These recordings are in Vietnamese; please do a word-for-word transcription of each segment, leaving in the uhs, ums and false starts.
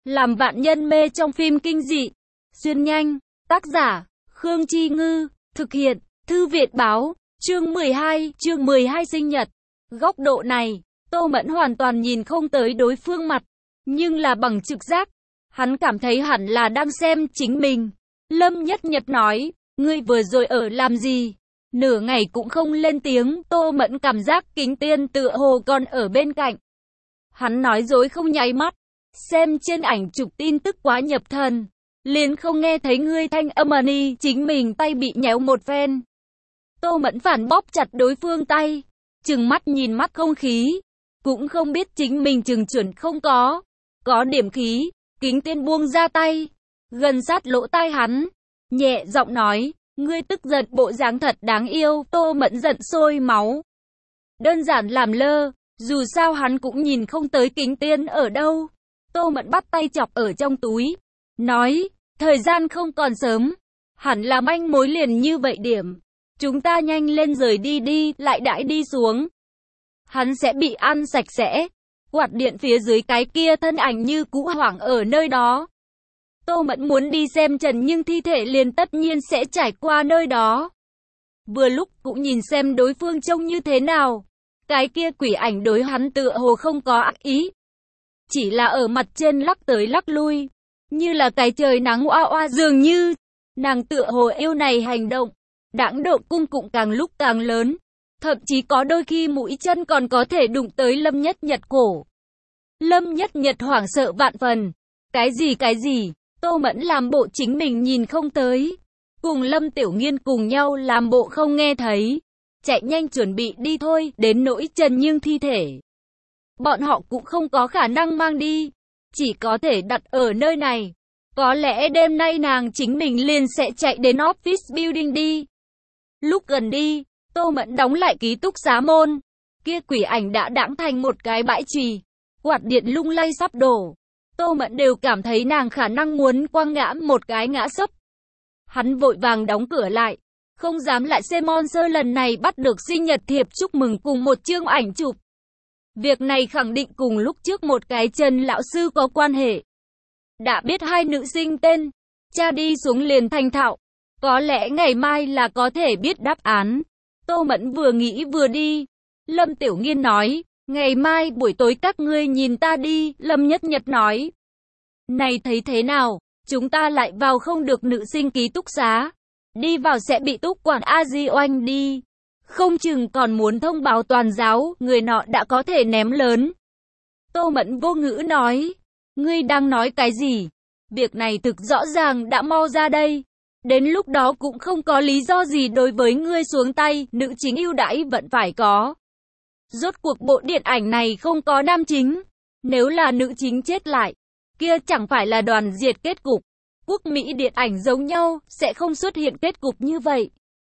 Làm vạn nhân mê trong phim kinh dị. Xuyên nhanh. Tác giả, Khương Chi Ngư. Thực hiện, Thư viện Báo. Chương mười hai, chương mười hai sinh nhật. Góc độ này, Tô Mẫn hoàn toàn nhìn không tới đối phương mặt. Nhưng là bằng trực giác. Hắn cảm thấy hẳn là đang xem chính mình. Lâm Nhất Nhật nói, ngươi vừa rồi ở làm gì? Nửa ngày cũng không lên tiếng. Tô Mẫn cảm giác Kính Tiên tựa hồ còn ở bên cạnh. Hắn nói dối không nháy mắt. Xem trên ảnh chụp tin tức quá nhập thần. Liền không nghe thấy ngươi thanh âm ni, chính mình tay bị nhéo một phen. Tô Mẫn phản bóp chặt đối phương tay. Trừng mắt nhìn mắt không khí. Cũng không biết chính mình trừng chuẩn không có. Có điểm khí. Kính Tiên buông ra tay. Gần sát lỗ tai hắn. Nhẹ giọng nói. Ngươi tức giận bộ dáng thật đáng yêu. Tô Mẫn giận sôi máu. Đơn giản làm lơ. Dù sao hắn cũng nhìn không tới Kính Tiên ở đâu. Tô Mẫn bắt tay chọc ở trong túi. Nói, thời gian không còn sớm. Hẳn là manh mối liền như vậy điểm. Chúng ta nhanh lên rời đi đi, lại đãi đi xuống. Hắn sẽ bị ăn sạch sẽ. Quạt điện phía dưới cái kia thân ảnh như cũ hoảng ở nơi đó. Tô Mẫn muốn đi xem Trần nhưng thi thể liền tất nhiên sẽ trải qua nơi đó. Vừa lúc cũng nhìn xem đối phương trông như thế nào. Cái kia quỷ ảnh đối hắn tựa hồ không có ác ý. Chỉ là ở mặt trên lắc tới lắc lui. Như là cái trời nắng oa oa dường như. Nàng tựa hồ yêu này hành động. Đãng độ cung cũng càng lúc càng lớn. Thậm chí có đôi khi mũi chân còn có thể đụng tới Lâm Nhất Nhật cổ. Lâm Nhất Nhật hoảng sợ vạn phần. Cái gì cái gì? Tô Mẫn làm bộ chính mình nhìn không tới. Cùng Lâm Tiểu Nghiên cùng nhau làm bộ không nghe thấy. Chạy nhanh chuẩn bị đi thôi, đến nỗi Trần nhưng thi thể. Bọn họ cũng không có khả năng mang đi. Chỉ có thể đặt ở nơi này. Có lẽ đêm nay nàng chính mình liền sẽ chạy đến office building đi. Lúc gần đi, Tô Mẫn đóng lại ký túc xá môn. Kia quỷ ảnh đã đãng thành một cái bãi chùy. Quạt điện lung lay sắp đổ. Tô Mẫn đều cảm thấy nàng khả năng muốn quăng ngã một cái ngã sấp. Hắn vội vàng đóng cửa lại. Không dám lại xem Monster lần này bắt được sinh nhật thiệp chúc mừng cùng một chương ảnh chụp. Việc này khẳng định cùng lúc trước một cái Trần lão sư có quan hệ. Đã biết hai nữ sinh tên, cha đi xuống liền thành thạo. Có lẽ ngày mai là có thể biết đáp án. Tô Mẫn vừa nghĩ vừa đi. Lâm Tiểu Nghiên nói, ngày mai buổi tối các ngươi nhìn ta đi. Lâm Nhất Nhật nói, này thấy thế nào, chúng ta lại vào không được nữ sinh ký túc xá. Đi vào sẽ bị túc quản A Di oanh đi. Không chừng còn muốn thông báo toàn giáo, người nọ đã có thể ném lớn. Tô Mẫn vô ngữ nói, ngươi đang nói cái gì? Việc này thực rõ ràng đã mau ra đây. Đến lúc đó cũng không có lý do gì đối với ngươi xuống tay, nữ chính ưu đãi vẫn phải có. Rốt cuộc bộ điện ảnh này không có nam chính. Nếu là nữ chính chết lại, kia chẳng phải là đoàn diệt kết cục. Quốc Mỹ điện ảnh giống nhau, sẽ không xuất hiện kết cục như vậy.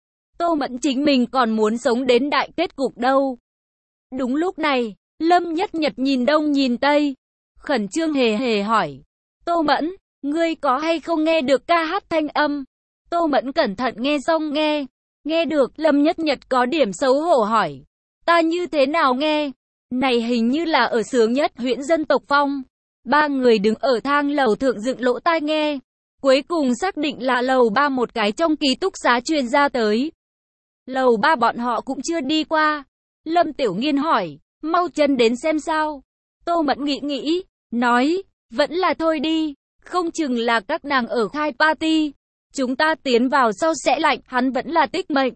Tô Mẫn chính mình còn muốn sống đến đại kết cục đâu. Đúng lúc này, Lâm Nhất Nhật nhìn đông nhìn tây. Khẩn trương hề hề hỏi. Tô Mẫn, ngươi có hay không nghe được ca hát thanh âm? Tô Mẫn cẩn thận nghe xong nghe. Nghe được, Lâm Nhất Nhật có điểm xấu hổ hỏi. Ta như thế nào nghe? Này hình như là ở Sướng Nhất huyện Dân Tộc Phong. Ba người đứng ở thang lầu thượng dựng lỗ tai nghe. Cuối cùng xác định là lầu ba một cái trong ký túc xá truyền ra tới. Lầu ba bọn họ cũng chưa đi qua. Lâm Tiểu Nghiên hỏi, mau chân đến xem sao. Tô Mẫn nghĩ nghĩ, nói, vẫn là thôi đi. Không chừng là các nàng ở khai party. Chúng ta tiến vào sau sẽ lạnh, hắn vẫn là tích mệnh.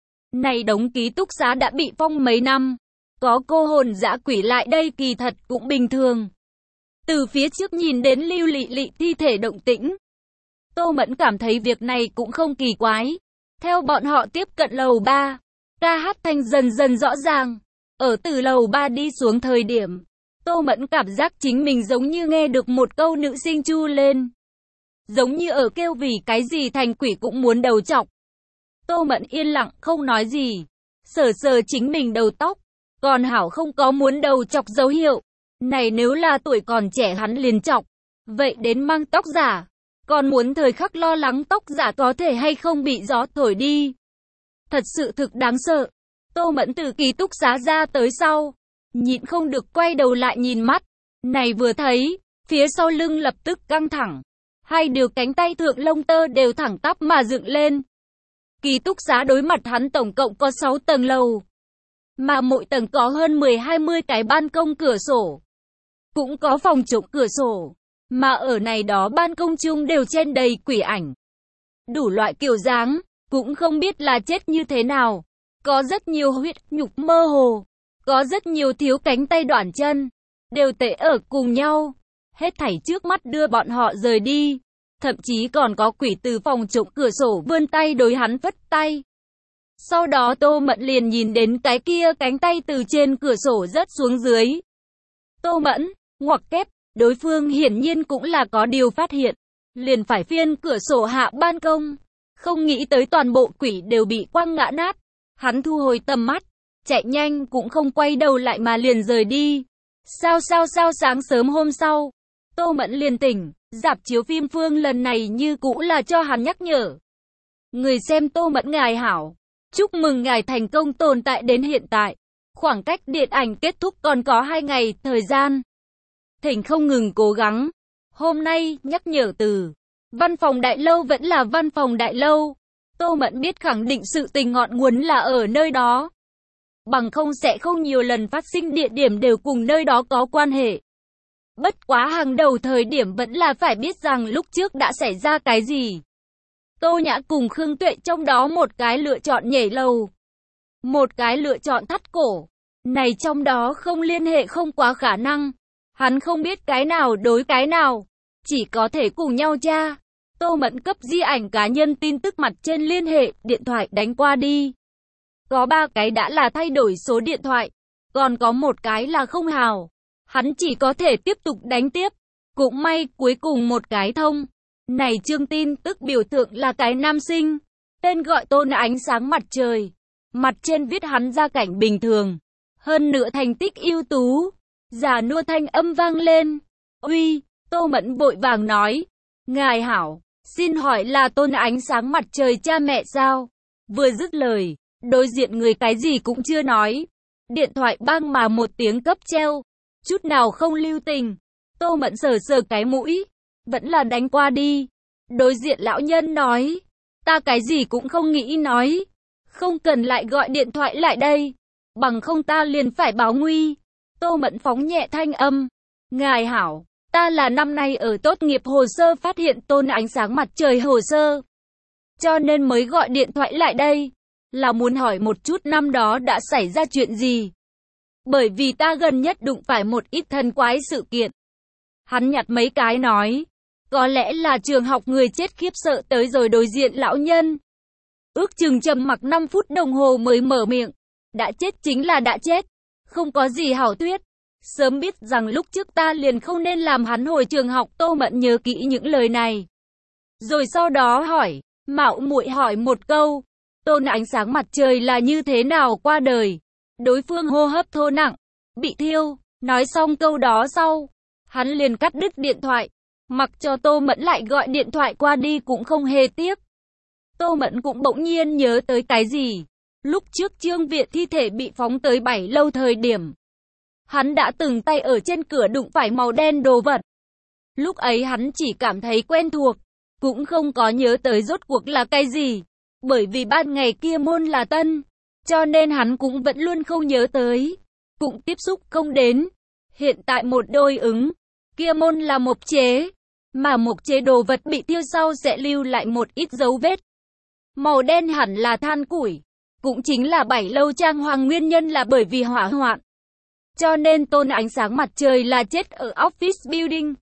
Này đống ký túc xá đã bị phong mấy năm. Có cô hồn dã quỷ lại đây kỳ thật cũng bình thường. Từ phía trước nhìn đến Lưu Lị Lị thi thể động tĩnh. Tô Mẫn cảm thấy việc này cũng không kỳ quái. Theo bọn họ tiếp cận lầu ba, ca hát thanh dần dần rõ ràng. Ở từ lầu ba đi xuống thời điểm, Tô Mẫn cảm giác chính mình giống như nghe được một câu nữ sinh chu lên. Giống như ở kêu vì cái gì thành quỷ cũng muốn đầu chọc. Tô Mẫn yên lặng không nói gì. Sờ sờ chính mình đầu tóc. Còn hảo không có muốn đầu chọc dấu hiệu. Này nếu là tuổi còn trẻ hắn liền chọc. Vậy đến mang tóc giả. Còn muốn thời khắc lo lắng tóc giả có thể hay không bị gió thổi đi. Thật sự thực đáng sợ. Tô Mẫn từ ký túc xá ra tới sau. Nhịn không được quay đầu lại nhìn mắt. Này vừa thấy, Phía sau lưng lập tức căng thẳng. Hai điều cánh tay thượng lông tơ đều thẳng tắp mà dựng lên. Ký túc xá đối mặt hắn tổng cộng có sáu tầng lầu. Mà mỗi tầng có hơn mười hai mươi cái ban công cửa sổ. Cũng có phòng trộm cửa sổ. Mà ở này đó ban công chung đều chen đầy quỷ ảnh. Đủ loại kiểu dáng, cũng không biết là chết như thế nào. Có rất nhiều huyết nhục mơ hồ. Có rất nhiều thiếu cánh tay đoạn chân. Đều tệ ở cùng nhau. Hết thảy trước mắt đưa bọn họ rời đi. Thậm chí còn có quỷ từ phòng trộm cửa sổ vươn tay đối hắn phất tay. Sau đó Tô Mẫn liền nhìn đến cái kia cánh tay từ trên cửa sổ rớt xuống dưới. Tô Mẫn, ngoặc kép, đối phương hiển nhiên cũng là có điều phát hiện. Liền phải phiên cửa sổ hạ ban công. Không nghĩ tới toàn bộ quỷ đều bị quăng ngã nát. Hắn thu hồi tầm mắt, chạy nhanh cũng không quay đầu lại mà liền rời đi. Sao sao sao sáng sớm hôm sau, Tô Mẫn liền tỉnh, rạp chiếu phim Phương lần này như cũ là cho hắn nhắc nhở. Người xem Tô Mẫn ngài hảo, chúc mừng ngài thành công tồn tại đến hiện tại. Khoảng cách điện ảnh kết thúc còn có hai ngày thời gian. Thỉnh không ngừng cố gắng. Hôm nay, nhắc nhở từ văn phòng đại lâu vẫn là văn phòng đại lâu. Tô Mẫn biết khẳng định sự tình ngọn nguồn là ở nơi đó. Bằng không sẽ không nhiều lần phát sinh địa điểm đều cùng nơi đó có quan hệ. Bất quá hàng đầu thời điểm vẫn là phải biết rằng lúc trước đã xảy ra cái gì. Tô Nhã cùng Khương Tuệ trong đó một cái lựa chọn nhảy lầu. Một cái lựa chọn thắt cổ. Này trong đó không liên hệ không quá khả năng. Hắn không biết cái nào đối cái nào. Chỉ có thể cùng nhau tra. Tô Mẫn cấp di ảnh cá nhân tin tức mặt trên liên hệ, điện thoại đánh qua đi. Có ba cái đã là thay đổi số điện thoại. Còn có một cái là không hào. Hắn chỉ có thể tiếp tục đánh tiếp. Cũng may cuối cùng một cái thông. Này chương tin tức biểu tượng là cái nam sinh. Tên gọi Tôn Ánh Sáng Mặt Trời. Mặt trên viết hắn gia cảnh bình thường. Hơn nữa thành tích ưu tú. Già nua thanh âm vang lên. Uy, Tô Mẫn vội vàng nói. Ngài hảo, xin hỏi là Tôn Ánh Sáng Mặt Trời cha mẹ sao? Vừa dứt lời, đối diện người cái gì cũng chưa nói. Điện thoại bang mà một tiếng cấp treo. Chút nào không lưu tình. Tô Mẫn sờ sờ cái mũi. Vẫn là đánh qua đi. Đối diện lão nhân nói. Ta cái gì cũng không nghĩ nói. Không cần lại gọi điện thoại lại đây. Bằng không ta liền phải báo nguy. Tô Mẫn phóng nhẹ thanh âm. Ngài hảo, ta là năm nay ở tốt nghiệp hồ sơ phát hiện Tôn Ánh Sáng Mặt Trời hồ sơ. Cho nên mới gọi điện thoại lại đây. Là muốn hỏi một chút năm đó đã xảy ra chuyện gì. Bởi vì ta gần nhất đụng phải một ít thần quái sự kiện. Hắn nhặt mấy cái nói. Có lẽ là trường học người chết khiếp sợ tới rồi đối diện lão nhân. Ước chừng trầm mặc năm phút đồng hồ mới mở miệng. Đã chết chính là đã chết. Không có gì hảo thuyết. Sớm biết rằng lúc trước ta liền không nên làm hắn hồi trường học. Tô Mẫn nhớ kỹ những lời này. Rồi sau đó hỏi. Mạo muội hỏi một câu. Tôn Ánh Sáng Mặt Trời là như thế nào qua đời? Đối phương hô hấp thô nặng. Bị thiêu. Nói xong câu đó sau. Hắn liền cắt đứt điện thoại. Mặc cho Tô Mẫn lại gọi điện thoại qua đi cũng không hề tiếc. Tô Mẫn cũng bỗng nhiên nhớ tới cái gì. Lúc trước Trương Viện thi thể bị phóng tới bảy lâu thời điểm. Hắn đã từng tay ở trên cửa đụng phải màu đen đồ vật. Lúc ấy hắn chỉ cảm thấy quen thuộc. Cũng không có nhớ tới rốt cuộc là cái gì. Bởi vì ban ngày kia môn là tân. Cho nên hắn cũng vẫn luôn không nhớ tới. Cũng tiếp xúc không đến. Hiện tại một đôi ứng. Kia môn là mộc chế. Mà mộc chế đồ vật bị thiêu sau sẽ lưu lại một ít dấu vết. Màu đen hẳn là than củi. Cũng chính là bảy lâu trang hoàng nguyên nhân là bởi vì hỏa hoạn. Cho nên Tôn Ánh Sáng Mặt Trời là chết ở office building.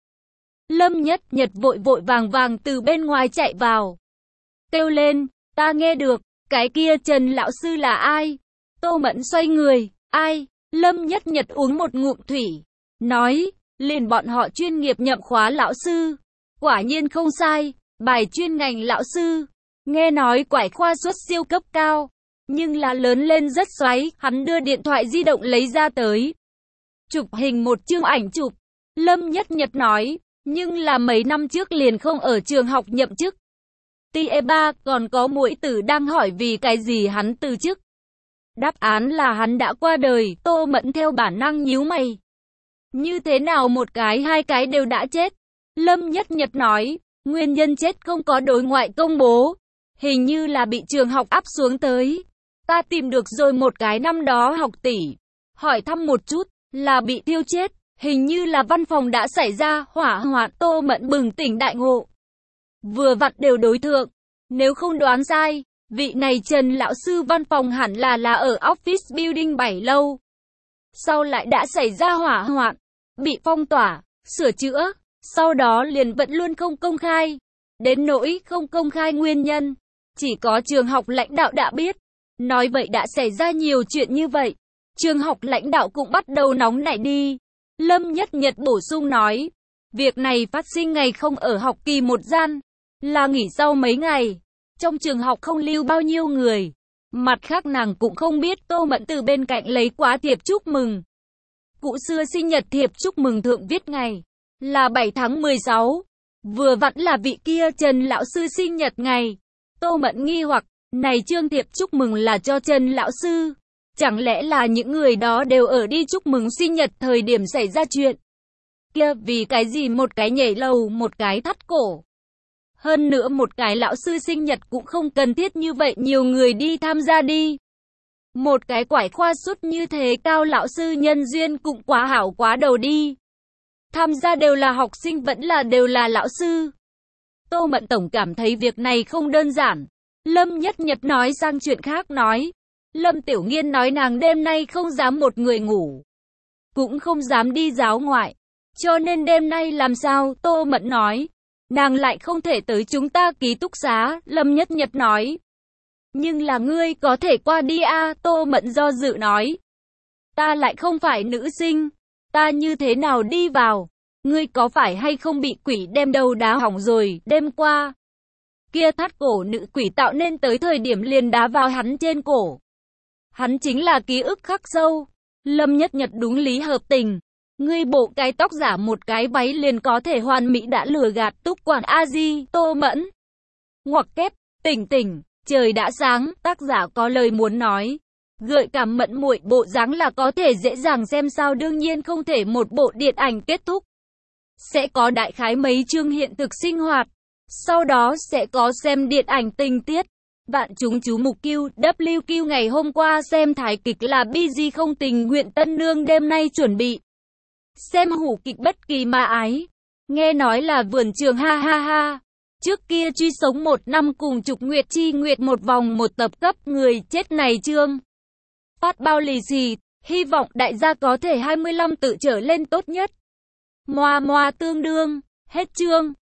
Lâm Nhất Nhật vội vội vàng vàng từ bên ngoài chạy vào. Kêu lên, ta nghe được, cái kia Trần lão sư là ai? Tô Mẫn xoay người, ai? Lâm Nhất Nhật uống một ngụm thủy. Nói, liền bọn họ chuyên nghiệp nhậm khóa lão sư. Quả nhiên không sai, bài chuyên ngành lão sư. Nghe nói quải khoa xuất siêu cấp cao. Nhưng là lớn lên rất xoáy, hắn đưa điện thoại di động lấy ra tới. Chụp hình một chương ảnh chụp. Lâm Nhất Nhật nói, nhưng là mấy năm trước liền không ở trường học nhậm chức. Tie ba còn có muội tử đang hỏi vì cái gì hắn từ chức. Đáp án là hắn đã qua đời. Tô Mẫn theo bản năng nhíu mày. Như thế nào một cái hai cái đều đã chết? Lâm Nhất Nhật nói, nguyên nhân chết không có đối ngoại công bố. Hình như là bị trường học áp xuống tới. Ta tìm được rồi một cái năm đó học tỷ. Hỏi thăm một chút, là bị thiêu chết. Hình như là văn phòng đã xảy ra hỏa hoạn. Tô Mẫn bừng tỉnh đại ngộ. Vừa vặn đều đối thượng. Nếu không đoán sai, vị này Trần lão sư văn phòng hẳn là là ở Office Building bảy lâu. Sau lại đã xảy ra hỏa hoạn, bị phong tỏa, sửa chữa, sau đó liền vẫn luôn không công khai. Đến nỗi không công khai nguyên nhân, chỉ có trường học lãnh đạo đã biết. Nói vậy đã xảy ra nhiều chuyện như vậy, trường học lãnh đạo cũng bắt đầu nóng nảy đi. Lâm Nhất Nhật bổ sung nói, việc này phát sinh ngày không ở học kỳ một gian, là nghỉ sau mấy ngày. Trong trường học không lưu bao nhiêu người. Mặt khác nàng cũng không biết Tô Mẫn từ bên cạnh lấy quá thiệp chúc mừng. Cụ xưa sinh nhật thiệp chúc mừng thượng viết ngày là bảy tháng mười sáu. Vừa vặn là vị kia Trần lão sư sinh nhật ngày. Tô Mẫn nghi hoặc, này chương thiệp chúc mừng là cho Trần lão sư. Chẳng lẽ là những người đó đều ở đi chúc mừng sinh nhật thời điểm xảy ra chuyện? Kia vì cái gì một cái nhảy lầu một cái thắt cổ? Hơn nữa một cái lão sư sinh nhật cũng không cần thiết như vậy nhiều người đi tham gia đi. Một cái quải khoa sút như thế cao lão sư nhân duyên cũng quá hảo quá đầu đi. Tham gia đều là học sinh vẫn là đều là lão sư. Tô Mẫn tổng cảm thấy việc này không đơn giản. Lâm Nhất Nhật nói sang chuyện khác nói. Lâm Tiểu Nghiên nói nàng đêm nay không dám một người ngủ. Cũng không dám đi giáo ngoại. Cho nên đêm nay làm sao? Tô Mẫn nói. Nàng lại không thể tới chúng ta ký túc xá, Lâm Nhất Nhật nói. Nhưng là ngươi có thể qua đi a à, Tô Mẫn do dự nói. Ta lại không phải nữ sinh, ta như thế nào đi vào? Ngươi có phải hay không bị quỷ đem đầu đá hỏng rồi, đêm qua? Kia thắt cổ nữ quỷ tạo nên tới thời điểm liền đá vào hắn trên cổ. Hắn chính là ký ức khắc sâu. Lâm Nhất Nhật đúng lý hợp tình. Ngươi bộ cái tóc giả một cái váy liền có thể hoàn mỹ đã lừa gạt Túc Quản A Di, Tô Mẫn. Ngoặc kép, tỉnh tỉnh, trời đã sáng, tác giả có lời muốn nói. Gợi cảm Mẫn muội bộ dáng là có thể dễ dàng xem sao, đương nhiên không thể một bộ điện ảnh kết thúc. Sẽ có đại khái mấy chương hiện thực sinh hoạt. Sau đó sẽ có xem điện ảnh tình tiết. Bạn chúng chú mục Q, W Q ngày hôm qua xem thái kịch là Bi Di không tình nguyện tân nương đêm nay chuẩn bị xem hủ kịch bất kỳ mà ái. Nghe nói là vườn trường ha ha ha. Trước kia truy sống một năm cùng Trục Nguyệt Chi Nguyệt một vòng một tập cấp người chết này chương. Phát bao lì xì, hy vọng đại gia có thể hai mươi lăm tự trở lên tốt nhất. Moa moa tương đương, hết chương.